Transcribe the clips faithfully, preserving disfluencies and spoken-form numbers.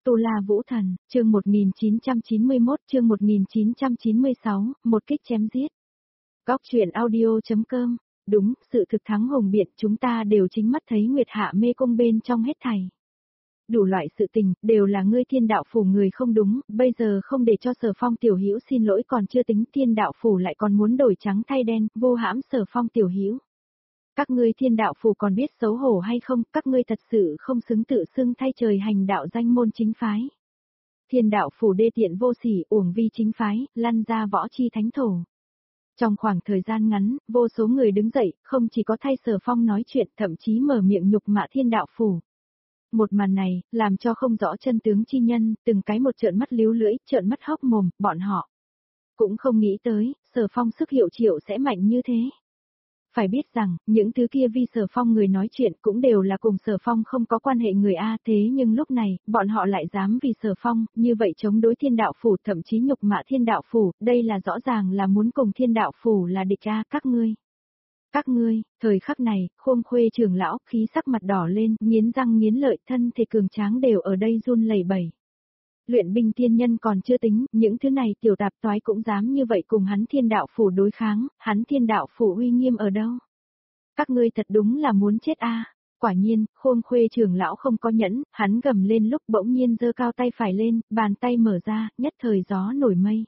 Tu La Vũ Thần, chương một nghìn chín trăm chín mươi mốt, chương một nghìn chín trăm chín mươi sáu, một kích chém giết. Góc truyện audio.com, đúng, sự thực thắng hùng biện chúng ta đều chính mắt thấy Nguyệt Hạ mê cung bên trong hết thảy. Đủ loại sự tình, đều là ngươi Thiên Đạo Phủ người không đúng, bây giờ không để cho Sở Phong tiểu hữu xin lỗi còn chưa tính, Thiên Đạo Phủ lại còn muốn đổi trắng thay đen, vô hãm Sở Phong tiểu hữu. Các ngươi Thiên Đạo Phủ còn biết xấu hổ hay không, các ngươi thật sự không xứng tự xưng thay trời hành đạo danh môn chính phái. Thiên Đạo Phủ đê tiện vô sỉ, uổng vi chính phái, lăn ra võ chi thánh thổ. Trong khoảng thời gian ngắn, vô số người đứng dậy, không chỉ có thay Sở Phong nói chuyện, thậm chí mở miệng nhục mạ Thiên Đạo Phủ. Một màn này, làm cho không rõ chân tướng chi nhân, từng cái một trợn mắt líu lưỡi, trợn mắt hốc mồm, bọn họ cũng không nghĩ tới, Sở Phong sức hiệu triệu sẽ mạnh như thế. Phải biết rằng, những thứ kia vì Sở Phong người nói chuyện cũng đều là cùng Sở Phong không có quan hệ người A, thế nhưng lúc này, bọn họ lại dám vì Sở Phong, như vậy chống đối Thiên Đạo Phủ, thậm chí nhục mạ Thiên Đạo Phủ, đây là rõ ràng là muốn cùng Thiên Đạo Phủ là địch A, các ngươi. Các ngươi, thời khắc này, Khôn Khuê trưởng lão, khí sắc mặt đỏ lên, nghiến răng nghiến lợi, thân thể cường tráng đều ở đây run lẩy bẩy. Luyện binh tiên nhân còn chưa tính, những thứ này tiểu tạp toái cũng dám như vậy cùng hắn Thiên Đạo Phủ đối kháng, hắn Thiên Đạo Phủ uy nghiêm ở đâu? Các ngươi thật đúng là muốn chết a. Quả nhiên, Khôn Khuê trưởng lão không có nhẫn, hắn gầm lên lúc bỗng nhiên giơ cao tay phải lên, bàn tay mở ra, nhất thời gió nổi mây.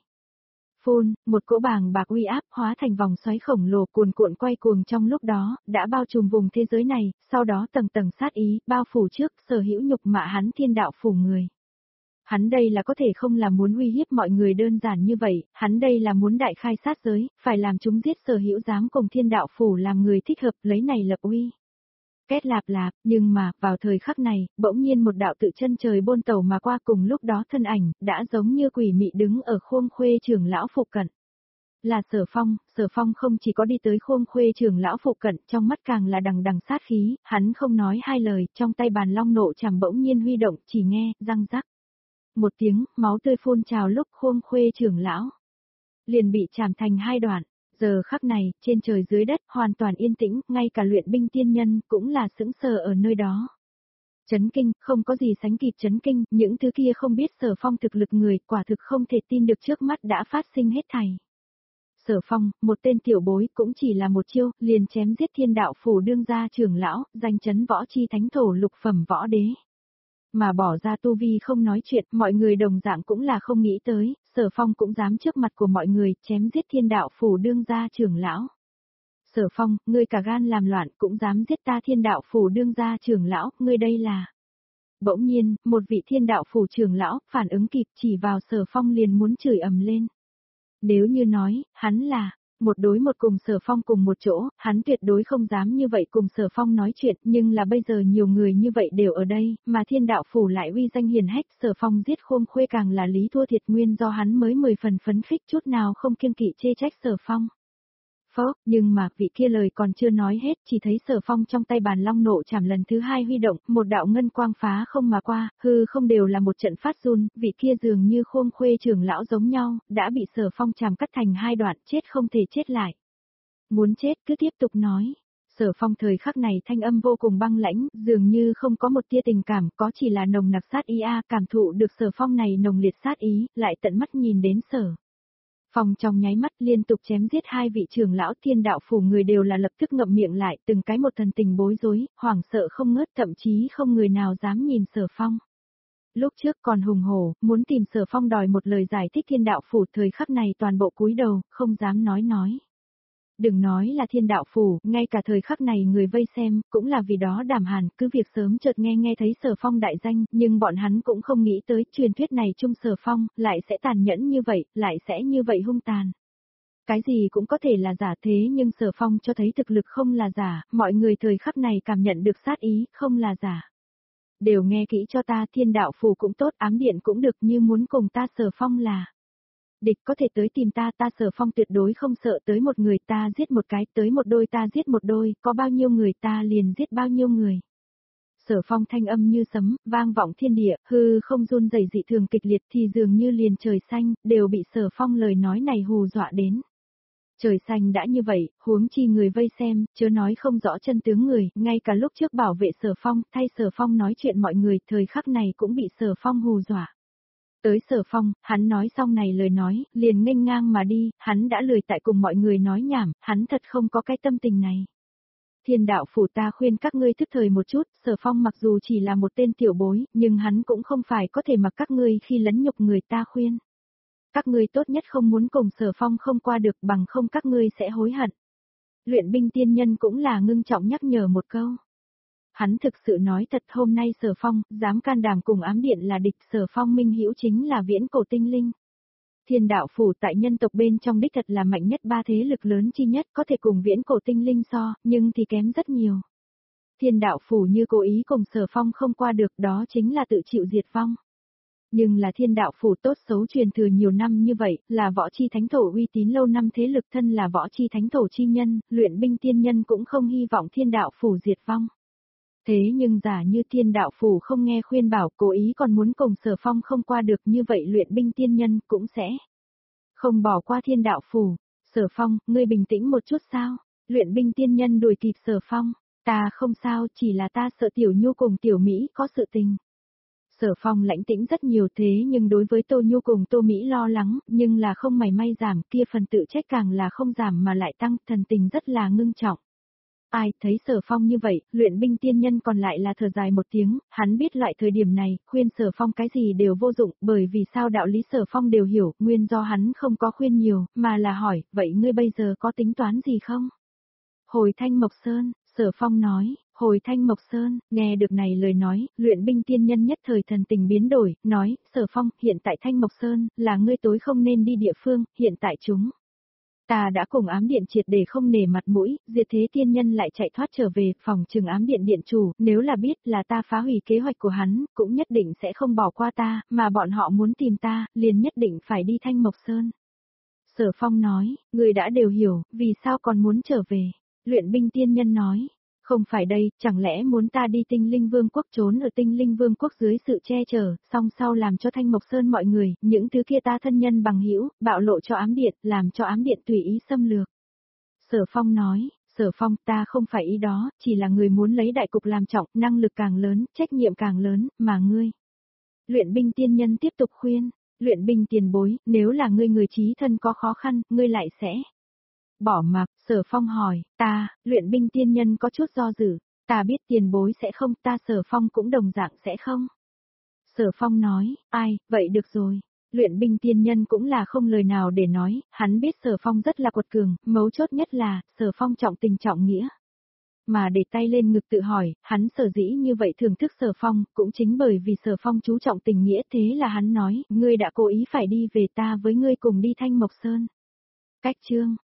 Phun, một cỗ bàng bạc uy áp hóa thành vòng xoáy khổng lồ cuồn cuộn quay cuồng trong lúc đó, đã bao trùm vùng thế giới này, sau đó tầng tầng sát ý, bao phủ trước, sở hữu nhục mạ hắn Thiên Đạo Phủ người. Hắn đây là có thể không là muốn uy hiếp mọi người đơn giản như vậy, hắn đây là muốn đại khai sát giới, phải làm chúng giết sở hữu dám cùng Thiên Đạo Phủ làm người thích hợp lấy này lập uy. Két lạp lạp, nhưng mà, vào thời khắc này, bỗng nhiên một đạo tự chân trời bôn tàu mà qua cùng lúc đó thân ảnh, đã giống như quỷ mị đứng ở Khôn Khuê trưởng lão phụ cận. Là Sở Phong, Sở Phong không chỉ có đi tới Khôn Khuê trưởng lão phụ cận, trong mắt càng là đằng đằng sát khí, hắn không nói hai lời, trong tay bàn long nộ chảm bỗng nhiên huy động, chỉ nghe, răng rắc. Một tiếng, máu tươi phun trào lúc Khôn Khuê trưởng lão liền bị chảm thành hai đoạn. Giờ khắc này, trên trời dưới đất, hoàn toàn yên tĩnh, ngay cả luyện binh tiên nhân cũng là sững sờ ở nơi đó. Chấn kinh, không có gì sánh kịp chấn kinh, những thứ kia không biết Sở Phong thực lực người, quả thực không thể tin được trước mắt đã phát sinh hết thảy. Sở Phong, một tên tiểu bối, cũng chỉ là một chiêu, liền chém giết Thiên Đạo Phủ đương gia trưởng lão, danh chấn võ chi thánh thổ lục phẩm võ đế. Mà bỏ ra tu vi không nói chuyện, mọi người đồng dạng cũng là không nghĩ tới, Sở Phong cũng dám trước mặt của mọi người, chém giết Thiên Đạo Phủ đương gia trưởng lão. Sở Phong, ngươi cả gan làm loạn cũng dám giết ta Thiên Đạo Phủ đương gia trưởng lão, ngươi đây là... Bỗng nhiên, một vị Thiên Đạo Phủ trưởng lão, phản ứng kịp chỉ vào Sở Phong liền muốn chửi ầm lên. Nếu như nói, hắn là... Một đối một cùng Sở Phong cùng một chỗ, hắn tuyệt đối không dám như vậy cùng Sở Phong nói chuyện, nhưng là bây giờ nhiều người như vậy đều ở đây, mà Thiên Đạo Phủ lại uy danh hiển hách, Sở Phong giết Khôn Khuê càng là lý thua thiệt nguyên do hắn mới mười phần phấn khích chút nào không kiêng kỵ chê trách Sở Phong. Phó, nhưng mà vị kia lời còn chưa nói hết, chỉ thấy Sở Phong trong tay bàn long nộ chảm lần thứ hai huy động, một đạo ngân quang phá không mà qua, hư không đều là một trận phát run, vị kia dường như Khôn Khuê trưởng lão giống nhau, đã bị Sở Phong chảm cắt thành hai đoạn, chết không thể chết lại. Muốn chết cứ tiếp tục nói. Sở Phong thời khắc này thanh âm vô cùng băng lãnh, dường như không có một tia tình cảm, có chỉ là nồng nặc sát ý a, cảm thụ được Sở Phong này nồng liệt sát ý, lại tận mắt nhìn đến Sở Phong trong nháy mắt liên tục chém giết hai vị trưởng lão Thiên Đạo Phủ người đều là lập tức ngậm miệng lại, từng cái một thần tình bối rối, hoảng sợ không ngớt, thậm chí không người nào dám nhìn Sở Phong. Lúc trước còn hùng hổ, muốn tìm Sở Phong đòi một lời giải thích Thiên Đạo Phủ, thời khắc này toàn bộ cúi đầu, không dám nói nói. Đừng nói là Thiên Đạo Phủ, ngay cả thời khắc này người vây xem, cũng là vì đó đảm hàn, cứ việc sớm chợt nghe nghe thấy Sở Phong đại danh, nhưng bọn hắn cũng không nghĩ tới truyền thuyết này chung Sở Phong, lại sẽ tàn nhẫn như vậy, lại sẽ như vậy hung tàn. Cái gì cũng có thể là giả thế nhưng Sở Phong cho thấy thực lực không là giả, mọi người thời khắc này cảm nhận được sát ý, không là giả. Đều nghe kỹ cho ta, Thiên Đạo Phủ cũng tốt, ám điện cũng được, như muốn cùng ta Sở Phong là địch có thể tới tìm ta, ta Sở Phong tuyệt đối không sợ, tới một người ta giết một cái, tới một đôi ta giết một đôi, có bao nhiêu người ta liền giết bao nhiêu người. Sở Phong thanh âm như sấm, vang vọng thiên địa, hư không run rẩy dị thường kịch liệt thì dường như liền trời xanh, đều bị Sở Phong lời nói này hù dọa đến. Trời xanh đã như vậy, huống chi người vây xem, chớ nói không rõ chân tướng người, ngay cả lúc trước bảo vệ Sở Phong, thay Sở Phong nói chuyện mọi người, thời khắc này cũng bị Sở Phong hù dọa. Tới Sở Phong, hắn nói xong này lời nói, liền nghênh ngang mà đi, hắn đã lười tại cùng mọi người nói nhảm, hắn thật không có cái tâm tình này. Thiên đạo phủ ta khuyên các ngươi thức thời một chút, Sở Phong mặc dù chỉ là một tên tiểu bối, nhưng hắn cũng không phải có thể mặc các ngươi khi lấn nhục người ta khuyên. Các ngươi tốt nhất không muốn cùng Sở Phong không qua được bằng không các ngươi sẽ hối hận. Luyện binh tiên nhân cũng là ngưng trọng nhắc nhở một câu. Hắn thực sự nói thật hôm nay Sở Phong, dám can đảm cùng ám điện là địch Sở Phong minh hữu chính là viễn cổ tinh linh. Thiên đạo phủ tại nhân tộc bên trong đích thật là mạnh nhất ba thế lực lớn chi nhất có thể cùng viễn cổ tinh linh so, nhưng thì kém rất nhiều. Thiên đạo phủ như cố ý cùng Sở Phong không qua được đó chính là tự chịu diệt vong. Nhưng là thiên đạo phủ tốt xấu truyền thừa nhiều năm như vậy, là võ chi thánh thổ uy tín lâu năm thế lực thân là võ chi thánh thổ chi nhân, luyện binh tiên nhân cũng không hy vọng thiên đạo phủ diệt vong. Thế nhưng giả như thiên đạo phủ không nghe khuyên bảo cố ý còn muốn cùng Sở Phong không qua được như vậy luyện binh tiên nhân cũng sẽ không bỏ qua thiên đạo phủ. Sở Phong, ngươi bình tĩnh một chút sao? Luyện binh tiên nhân đuổi kịp Sở Phong, ta không sao chỉ là ta sợ Tiểu Nhu cùng Tiểu Mỹ có sự tình. Sở Phong lãnh tĩnh rất nhiều thế nhưng đối với Tô Nhu cùng Tô Mỹ lo lắng, nhưng là không mảy may giảm, kia phần tự trách càng là không giảm mà lại tăng, thần tình rất là ngưng trọng. Ai thấy Sở Phong như vậy, luyện binh tiên nhân còn lại là thở dài một tiếng, hắn biết loại thời điểm này, khuyên Sở Phong cái gì đều vô dụng, bởi vì sao đạo lý Sở Phong đều hiểu, nguyên do hắn không có khuyên nhiều, mà là hỏi, vậy ngươi bây giờ có tính toán gì không? Hồi Thanh Mộc Sơn, Sở Phong nói. Hồi Thanh Mộc Sơn, nghe được này lời nói, luyện binh tiên nhân nhất thời thần tình biến đổi, nói, Sở Phong, hiện tại Thanh Mộc Sơn, là ngươi tối không nên đi địa phương, hiện tại chúng. Ta đã cùng ám điện triệt để không nể mặt mũi, diệt thế tiên nhân lại chạy thoát trở về, phòng trừng ám điện điện chủ, nếu là biết là ta phá hủy kế hoạch của hắn, cũng nhất định sẽ không bỏ qua ta, mà bọn họ muốn tìm ta, liền nhất định phải đi Thanh Mộc Sơn. Sở Phong nói, người đã đều hiểu, vì sao còn muốn trở về, luyện binh tiên nhân nói. Không phải đây, chẳng lẽ muốn ta đi tinh linh vương quốc trốn ở tinh linh vương quốc dưới sự che chở, song sau làm cho Thanh Mộc Sơn mọi người, những thứ kia ta thân nhân bằng hữu bạo lộ cho ám điện, làm cho ám điện tùy ý xâm lược. Sở Phong nói, Sở Phong ta không phải ý đó, chỉ là người muốn lấy đại cục làm trọng, năng lực càng lớn, trách nhiệm càng lớn, mà ngươi. Luyện binh tiên nhân tiếp tục khuyên, luyện binh tiền bối, nếu là ngươi người trí thân có khó khăn, ngươi lại sẽ... Bỏ mặc, Sở Phong hỏi, ta, luyện binh tiên nhân có chút do dự, ta biết tiền bối sẽ không, ta Sở Phong cũng đồng dạng sẽ không. Sở Phong nói, ai, vậy được rồi. Luyện binh tiên nhân cũng là không lời nào để nói, hắn biết Sở Phong rất là quật cường, mấu chốt nhất là, Sở Phong trọng tình trọng nghĩa. Mà để tay lên ngực tự hỏi, hắn sở dĩ như vậy thưởng thức Sở Phong, cũng chính bởi vì Sở Phong chú trọng tình nghĩa thế là hắn nói, ngươi đã cố ý phải đi về ta với ngươi cùng đi Thanh Mộc Sơn. Cách chương